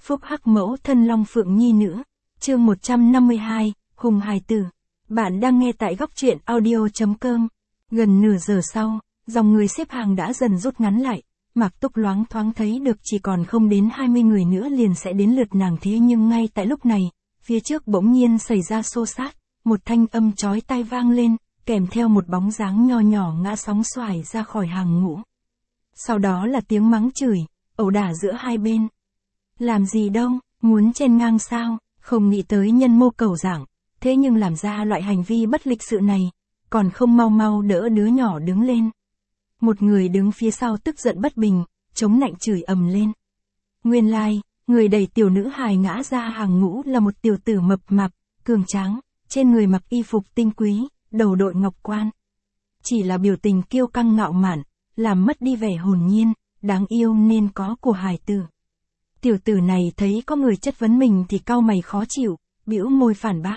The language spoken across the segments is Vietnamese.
phúc hắc mẫu thân Long Phượng Nhi nữa. Chương 152, Hùng Hài Tử. Bạn đang nghe tại góc truyện audio.com. Gần nửa giờ sau, dòng người xếp hàng đã dần rút ngắn lại. Mạc Túc loáng thoáng thấy được chỉ còn không đến 20 người nữa liền sẽ đến lượt nàng, thế nhưng ngay tại lúc này, phía trước bỗng nhiên xảy ra xô xát, một thanh âm chói tai vang lên, kèm theo một bóng dáng nho nhỏ ngã sóng xoài ra khỏi hàng ngũ. Sau đó là tiếng mắng chửi, ẩu đả giữa hai bên. Làm gì đâu, muốn chen ngang sao, không nghĩ tới nhân mô cầu giảng, thế nhưng làm ra loại hành vi bất lịch sự này, còn không mau mau đỡ đứa nhỏ đứng lên. Một người đứng phía sau tức giận bất bình, chống nạnh chửi ầm lên. Nguyên lai, người đẩy tiểu nữ hài ngã ra hàng ngũ là một tiểu tử mập mạp, cường tráng, trên người mặc y phục tinh quý, đầu đội ngọc quan. Chỉ là biểu tình kiêu căng ngạo mạn, làm mất đi vẻ hồn nhiên, đáng yêu nên có của hài tử. Tiểu tử này thấy có người chất vấn mình thì cau mày khó chịu, bĩu môi phản bác.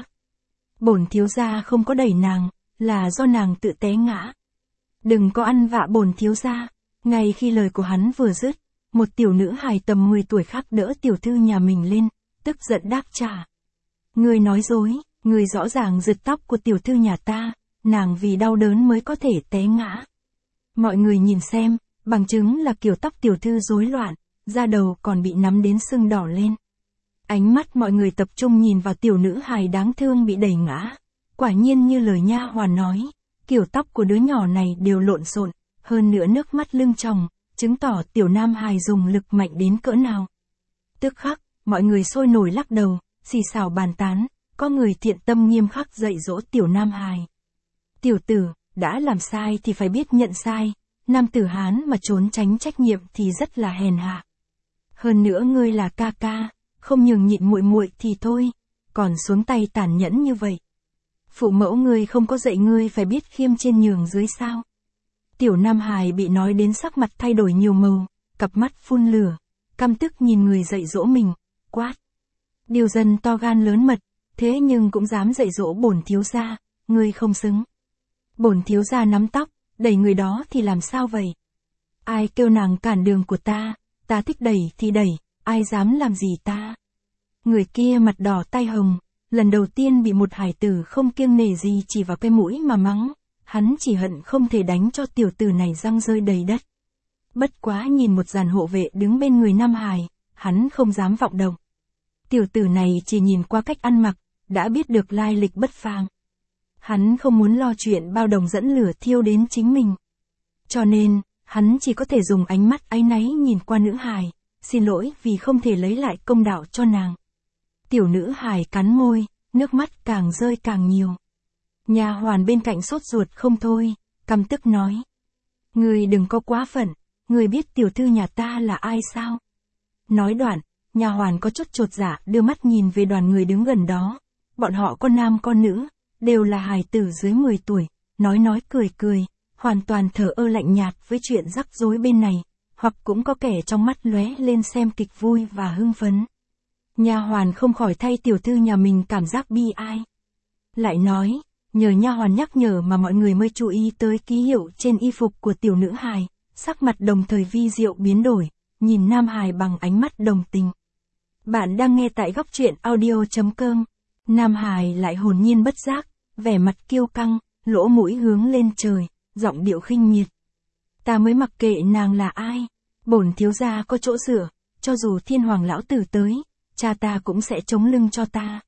Bổn thiếu gia không có đẩy nàng, là do nàng tự té ngã. Đừng có ăn vạ bổn thiếu gia. Ngay khi lời của hắn vừa dứt, một tiểu nữ hài tầm 10 tuổi khác đỡ tiểu thư nhà mình lên, tức giận đáp trả. Ngươi nói dối, ngươi rõ ràng giật tóc của tiểu thư nhà ta, nàng vì đau đớn mới có thể té ngã. Mọi người nhìn xem, bằng chứng là kiểu tóc tiểu thư rối loạn, da đầu còn bị nắm đến sưng đỏ lên. Ánh mắt mọi người tập trung nhìn vào tiểu nữ hài đáng thương bị đẩy ngã. Quả nhiên như lời nha hoàn nói, kiểu tóc của đứa nhỏ này đều lộn xộn, hơn nữa nước mắt lưng tròng, chứng tỏ tiểu nam hài dùng lực mạnh đến cỡ nào. Tức khắc, mọi người sôi nổi lắc đầu, xì xào bàn tán, có người thiện tâm nghiêm khắc dạy dỗ tiểu nam hài. Tiểu tử, đã làm sai thì phải biết nhận sai, nam tử Hán mà trốn tránh trách nhiệm thì rất là hèn hạ. Hơn nữa ngươi là ca ca, không nhường nhịn muội muội thì thôi, còn xuống tay tàn nhẫn như vậy. Phụ mẫu ngươi không có dạy ngươi phải biết khiêm trên nhường dưới sao? Tiểu nam hài bị nói đến sắc mặt thay đổi nhiều màu, cặp mắt phun lửa, căm tức nhìn người dạy dỗ mình, quát. Điều dân to gan lớn mật, thế nhưng cũng dám dạy dỗ bổn thiếu gia, ngươi không xứng. Bổn thiếu gia nắm tóc, đẩy người đó thì làm sao vậy? Ai kêu nàng cản đường của ta thích đẩy thì đẩy, ai dám làm gì ta? Người kia mặt đỏ tai hồng, lần đầu tiên bị một hải tử không kiêng nể gì chỉ vào cái mũi mà mắng, hắn chỉ hận không thể đánh cho tiểu tử này răng rơi đầy đất. Bất quá nhìn một dàn hộ vệ đứng bên người nam hài, hắn không dám vọng động. Tiểu tử này chỉ nhìn qua cách ăn mặc, đã biết được lai lịch bất phàm. Hắn không muốn lo chuyện bao đồng dẫn lửa thiêu đến chính mình. Cho nên, hắn chỉ có thể dùng ánh mắt áy náy nhìn qua nữ hài, xin lỗi vì không thể lấy lại công đạo cho nàng. Tiểu nữ hài cắn môi, nước mắt càng rơi càng nhiều. Nha hoàn bên cạnh sốt ruột không thôi, căm tức nói. Ngươi đừng có quá phận, ngươi biết tiểu thư nhà ta là ai sao? Nói đoạn, nha hoàn có chút chột dạ đưa mắt nhìn về đoàn người đứng gần đó. Bọn họ có nam có nữ, đều là hài tử dưới 10 tuổi, nói cười cười, hoàn toàn thờ ơ lạnh nhạt với chuyện rắc rối bên này, hoặc cũng có kẻ trong mắt lóe lên xem kịch vui và hưng phấn. Nha hoàn không khỏi thay tiểu thư nhà mình cảm giác bi ai. Lại nói, nhờ nha hoàn nhắc nhở mà mọi người mới chú ý tới ký hiệu trên y phục của tiểu nữ hài, sắc mặt đồng thời vi diệu biến đổi, nhìn nam hài bằng ánh mắt đồng tình. Bạn đang nghe tại góc truyện audio.com. Nam hài lại hồn nhiên bất giác, vẻ mặt kiêu căng, lỗ mũi hướng lên trời, giọng điệu khinh miệt. Ta mới mặc kệ nàng là ai, bổn thiếu gia có chỗ dựa, cho dù thiên hoàng lão tử tới, cha ta cũng sẽ chống lưng cho ta.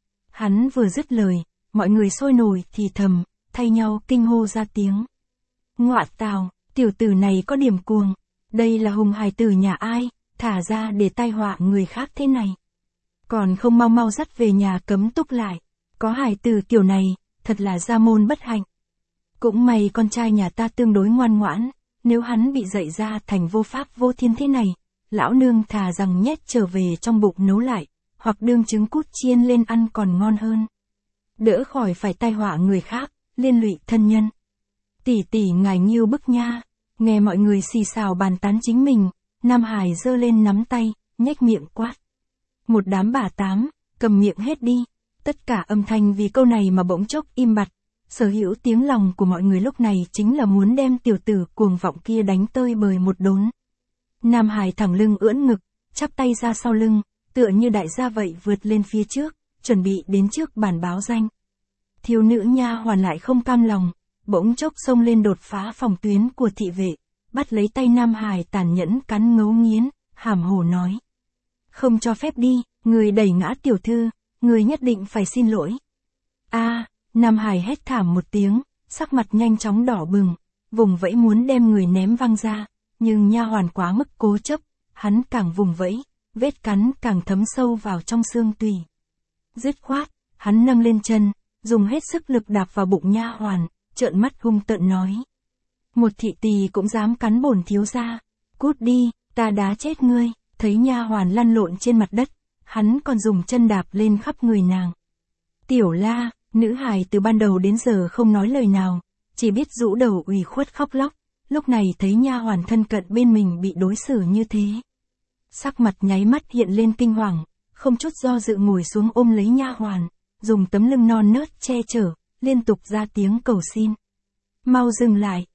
Hắn vừa dứt lời, mọi người sôi nổi thì thầm, thay nhau kinh hô ra tiếng. Ngọa tào, tiểu tử này có điểm cuồng, đây là hùng hài tử nhà ai, thả ra để tai họa người khác thế này. Còn không mau mau dắt về nhà cấm túc lại, có hài tử kiểu này, thật là gia môn bất hạnh. Cũng may con trai nhà ta tương đối ngoan ngoãn, nếu hắn bị dạy ra thành vô pháp vô thiên thế này, lão nương thà rằng nhét trở về trong bụng nấu lại, hoặc đương trứng cút chiên lên ăn còn ngon hơn. Đỡ khỏi phải tai họa người khác, liên lụy thân nhân. Tỷ tỷ ngài nghiêu bức nha, nghe mọi người xì xào bàn tán chính mình, nam hài giơ lên nắm tay, nhếch miệng quát. Một đám bà tám, cầm miệng hết đi. Tất cả âm thanh vì câu này mà bỗng chốc im bặt. Sở hữu tiếng lòng của mọi người lúc này chính là muốn đem tiểu tử cuồng vọng kia đánh tơi bời một đốn. Nam hài thẳng lưng ưỡn ngực, chắp tay ra sau lưng, tựa như đại gia vậy vượt lên phía trước, chuẩn bị đến trước bàn báo danh. Thiếu nữ nha hoàn lại không cam lòng, bỗng chốc xông lên đột phá phòng tuyến của thị vệ, bắt lấy tay Nam Hải tàn nhẫn cắn ngấu nghiến, hàm hồ nói. Không cho phép đi, người đẩy ngã tiểu thư, người nhất định phải xin lỗi. Nam Hải hét thảm một tiếng, sắc mặt nhanh chóng đỏ bừng, vùng vẫy muốn đem người ném văng ra, nhưng nha hoàn quá mức cố chấp, hắn càng vùng vẫy, vết cắn càng thấm sâu vào trong xương tủy. Dứt khoát, hắn nâng lên chân, dùng hết sức lực đạp vào bụng nha hoàn, trợn mắt hung tợn nói. Một thị tỳ cũng dám cắn bổn thiếu gia, cút đi, ta đá chết ngươi. Thấy nha hoàn lăn lộn trên mặt đất, hắn còn dùng chân đạp lên khắp người nàng. Tiểu La, nữ hài từ ban đầu đến giờ không nói lời nào, chỉ biết rũ đầu ủy khuất khóc lóc, lúc này thấy nha hoàn thân cận bên mình bị đối xử như thế. Sắc mặt nháy mắt hiện lên kinh hoàng, không chút do dự ngồi xuống ôm lấy nha hoàn, dùng tấm lưng non nớt che chở, liên tục ra tiếng cầu xin. Mau dừng lại,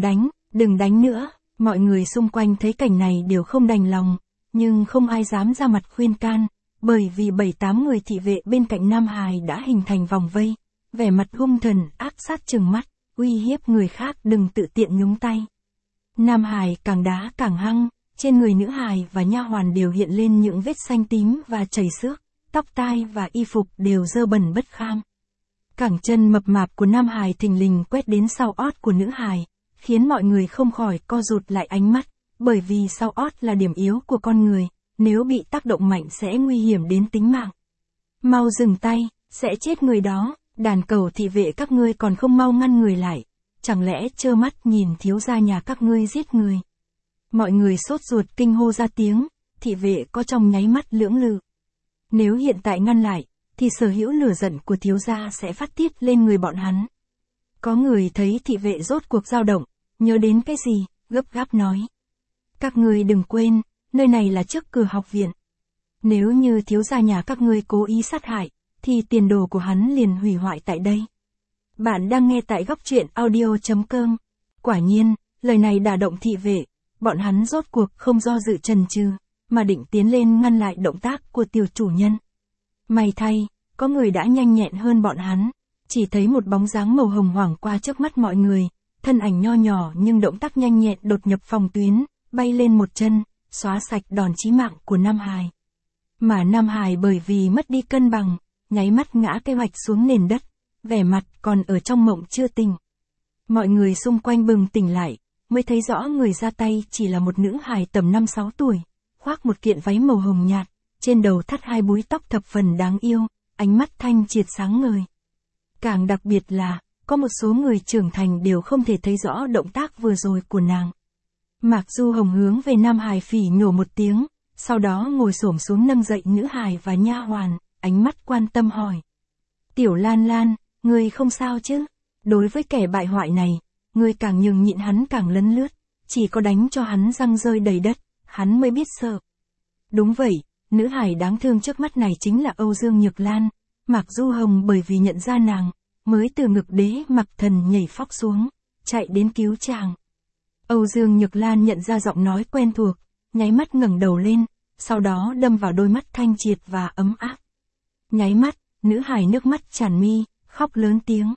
đừng đánh nữa. Mọi người xung quanh thấy cảnh này đều không đành lòng, nhưng không ai dám ra mặt khuyên can, bởi vì 7-8 người thị vệ bên cạnh Nam Hải đã hình thành vòng vây, vẻ mặt hung thần ác sát trừng mắt, uy hiếp người khác đừng tự tiện nhúng tay. Nam Hải càng đá càng hăng, trên người nữ hài và nha hoàn đều hiện lên những vết xanh tím và chảy xước, tóc tai và y phục đều dơ bẩn bất kham. Cẳng chân mập mạp của Nam Hải thình lình quét đến sau ót của nữ hài, khiến mọi người không khỏi co rụt lại ánh mắt, bởi vì sau ót là điểm yếu của con người, nếu bị tác động mạnh sẽ nguy hiểm đến tính mạng. Mau dừng tay, sẽ chết người đó, đàn cẩu thị vệ các ngươi còn không mau ngăn người lại, chẳng lẽ trơ mắt nhìn thiếu gia nhà các ngươi giết người. Mọi người sốt ruột kinh hô ra tiếng, thị vệ có trong nháy mắt lưỡng lự. Nếu hiện tại ngăn lại, thì sở hữu lửa giận của thiếu gia sẽ phát tiết lên người bọn hắn. Có người thấy thị vệ rốt cuộc dao động, nhớ đến cái gì, gấp gáp nói. Các ngươi đừng quên, nơi này là trước cửa học viện. Nếu như thiếu gia nhà các ngươi cố ý sát hại, thì tiền đồ của hắn liền hủy hoại tại đây. Bạn đang nghe tại góc truyện audio.com. Quả nhiên, lời này đả động thị vệ, bọn hắn rốt cuộc không do dự chần chừ, mà định tiến lên ngăn lại động tác của tiểu chủ nhân. May thay, có người đã nhanh nhẹn hơn bọn hắn, chỉ thấy một bóng dáng màu hồng hoảng qua trước mắt mọi người, thân ảnh nho nhỏ nhưng động tác nhanh nhẹn đột nhập phòng tuyến, bay lên một chân, xóa sạch đòn chí mạng của Nam Hải. Mà Nam Hải bởi vì mất đi cân bằng, nháy mắt ngã cái hoạch xuống nền đất, vẻ mặt còn ở trong mộng chưa tỉnh. Mọi người xung quanh bừng tỉnh lại, mới thấy rõ người ra tay chỉ là một nữ hài tầm 5-6 tuổi, khoác một kiện váy màu hồng nhạt, trên đầu thắt 2 búi tóc thập phần đáng yêu, ánh mắt thanh triệt sáng ngời. Càng đặc biệt là, có một số người trưởng thành đều không thể thấy rõ động tác vừa rồi của nàng. Mạc Du Hồng hướng về Nam Hải phỉ nhổ một tiếng, sau đó ngồi xổm xuống nâng dậy nữ hài và nha hoàn, ánh mắt quan tâm hỏi. Tiểu Lan Lan, ngươi không sao chứ? Đối với kẻ bại hoại này, ngươi càng nhường nhịn hắn càng lấn lướt, chỉ có đánh cho hắn răng rơi đầy đất, hắn mới biết sợ. Đúng vậy, nữ hài đáng thương trước mắt này chính là Âu Dương Nhược Lan, Mạc Du Hồng bởi vì nhận ra nàng, mới từ ngực đế mặc thần nhảy phóc xuống, chạy đến cứu chàng. Âu Dương Nhược Lan nhận ra giọng nói quen thuộc, nháy mắt ngẩng đầu lên, sau đó đâm vào đôi mắt thanh triệt và ấm áp. Nháy mắt, nữ hài nước mắt tràn mi, khóc lớn tiếng.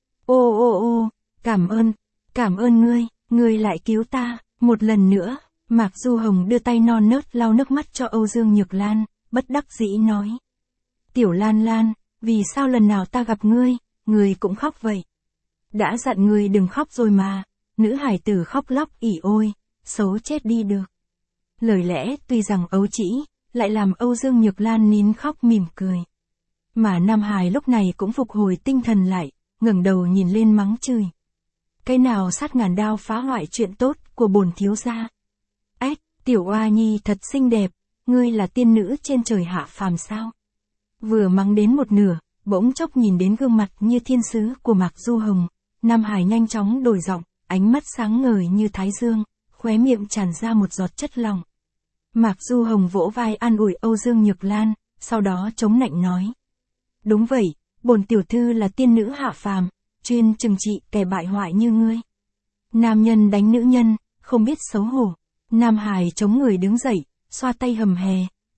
Ô, cảm ơn ngươi lại cứu ta, một lần nữa. Mạc Du Hồng đưa tay non nớt lau nước mắt cho Âu Dương Nhược Lan, bất đắc dĩ nói. Tiểu Lan Lan, vì sao lần nào ta gặp ngươi cũng khóc vậy? Đã dặn ngươi đừng khóc rồi mà, nữ hải tử khóc lóc ỉ ôi, xấu chết đi được. Lời lẽ tuy rằng ấu trĩ, lại làm Âu Dương Nhược Lan nín khóc mỉm cười. Mà Nam Hải lúc này cũng phục hồi tinh thần lại, ngẩng đầu nhìn lên mắng chửi. Cái nào sát ngàn đao phá hoại chuyện tốt của bổn thiếu gia? Ếch, tiểu oa nhi thật xinh đẹp, ngươi là tiên nữ trên trời hạ phàm sao? Vừa mắng đến một nửa, bỗng chốc nhìn đến gương mặt như thiên sứ của Mạc Du Hồng, Nam Hải nhanh chóng đổi giọng, ánh mắt sáng ngời như thái dương, khóe miệng tràn ra một giọt chất lỏng. Mạc Du Hồng vỗ vai an ủi Âu Dương Nhược Lan, sau đó chống nạnh nói. Đúng vậy, bổn tiểu thư là tiên nữ hạ phàm, chuyên trừng trị kẻ bại hoại như ngươi. Nam nhân đánh nữ nhân, không biết xấu hổ. Nam Hải chống người đứng dậy, xoa tay hầm hè,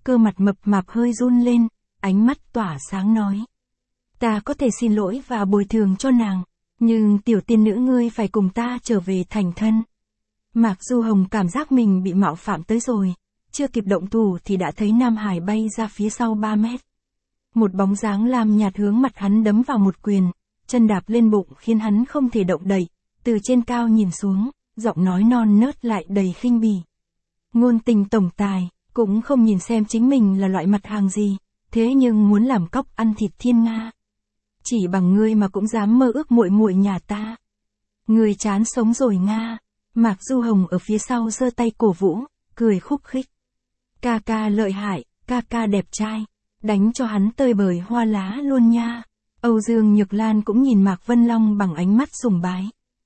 cơ mặt mập mạp hơi run lên, ánh mắt tỏa sáng nói. Ta có thể xin lỗi và bồi thường cho nàng, nhưng tiểu tiên nữ ngươi phải cùng ta trở về thành thân. Mạc Du Hồng cảm giác mình bị mạo phạm tới rồi, chưa kịp động thủ thì đã thấy Nam Hải bay ra phía sau 3 mét. Một bóng dáng lam nhạt hướng mặt hắn đấm vào một quyền, chân đạp lên bụng khiến hắn không thể động đậy, từ trên cao nhìn xuống, giọng nói non nớt lại đầy khinh bỉ. Ngôn tình tổng tài, cũng không nhìn xem chính mình là loại mặt hàng gì, thế nhưng muốn làm cóc ăn thịt thiên nga. Chỉ bằng ngươi mà cũng dám mơ ước muội muội nhà ta. Ngươi chán sống rồi nga. Mạc Du Hồng ở phía sau giơ tay cổ vũ, cười khúc khích. Ca ca lợi hại, ca ca đẹp trai, đánh cho hắn tơi bời hoa lá luôn nha. Âu Dương Nhược Lan cũng nhìn Mạc Vân Long bằng ánh mắt sùng bái.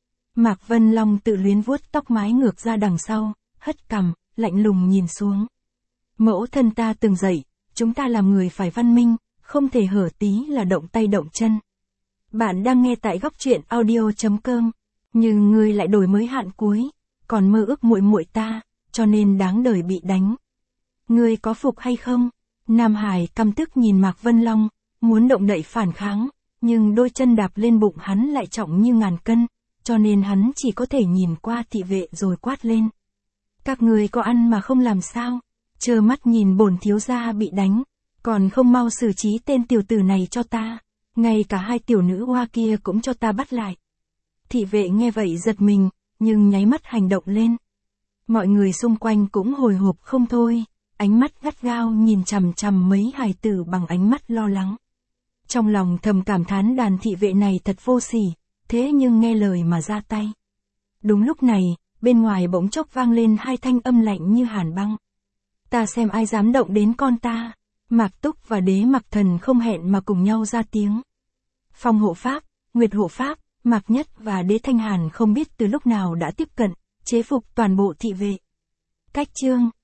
Mạc Vân Long tự luyến vuốt tóc mái ngược ra đằng sau, hất cằm, lạnh lùng nhìn xuống. Mẫu thân ta từng dạy, chúng ta làm người phải văn minh, không thể hở tí là động tay động chân. Bạn đang nghe tại góc truyện audio.com, nhưng ngươi lại đổi mới hạn cuối, còn mơ ước muội muội ta, cho nên đáng đời bị đánh. Ngươi có phục hay không? Nam Hải căm tức nhìn Mạc Vân Long, muốn động đậy phản kháng, nhưng đôi chân đạp lên bụng hắn lại trọng như ngàn cân, cho nên hắn chỉ có thể nhìn qua thị vệ rồi quát lên. Các ngươi có ăn mà không làm sao? Trơ mắt nhìn bổn thiếu gia bị đánh, còn không mau xử trí tên tiểu tử này cho ta, ngay cả hai tiểu nữ hoa kia cũng cho ta bắt lại. Thị vệ nghe vậy giật mình, nhưng nháy mắt hành động lên. Mọi người xung quanh cũng hồi hộp không thôi, ánh mắt gắt gao nhìn chằm chằm mấy hài tử bằng ánh mắt lo lắng. Trong lòng thầm cảm thán đàn thị vệ này thật vô sỉ, thế nhưng nghe lời mà ra tay. Đúng lúc này, bên ngoài bỗng chốc vang lên hai thanh âm lạnh như hàn băng. Ta xem ai dám động đến con ta. Mạc Túc và Đế Mặc Thần không hẹn mà cùng nhau ra tiếng. Phong hộ pháp, Nguyệt hộ pháp, Mạc Nhất và Đế Thanh Hàn không biết từ lúc nào đã tiếp cận, chế phục toàn bộ thị vệ. Cách chương